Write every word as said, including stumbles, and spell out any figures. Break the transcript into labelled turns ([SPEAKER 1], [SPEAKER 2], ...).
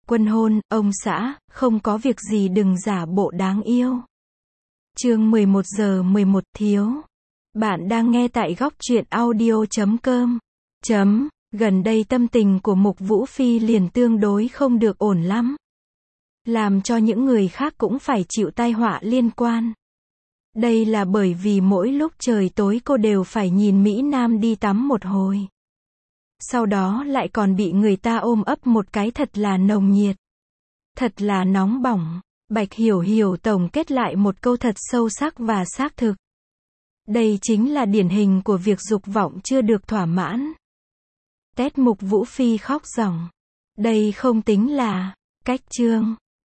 [SPEAKER 1] Quân hôn, ông xã, không có việc gì đừng giả bộ đáng yêu. Chương mười một giờ mười một thiếu. Bạn đang nghe tại góc truyện audio chấm com. Chấm. Gần đây tâm tình của Mục Vũ Phi liền tương đối không được ổn lắm. Làm cho những người khác cũng phải chịu tai họa liên quan. Đây là bởi vì mỗi lúc trời tối cô đều phải nhìn Mỹ Nam đi tắm một hồi. Sau đó lại còn bị người ta ôm ấp một cái thật là nồng nhiệt. Thật là nóng bỏng. Bạch Hiểu Hiểu tổng kết lại một câu thật sâu sắc và xác thực. Đây chính là điển hình của việc dục vọng chưa được thỏa mãn. Tét Mục Vũ Phi khóc ròng. Đây không tính là cách chương.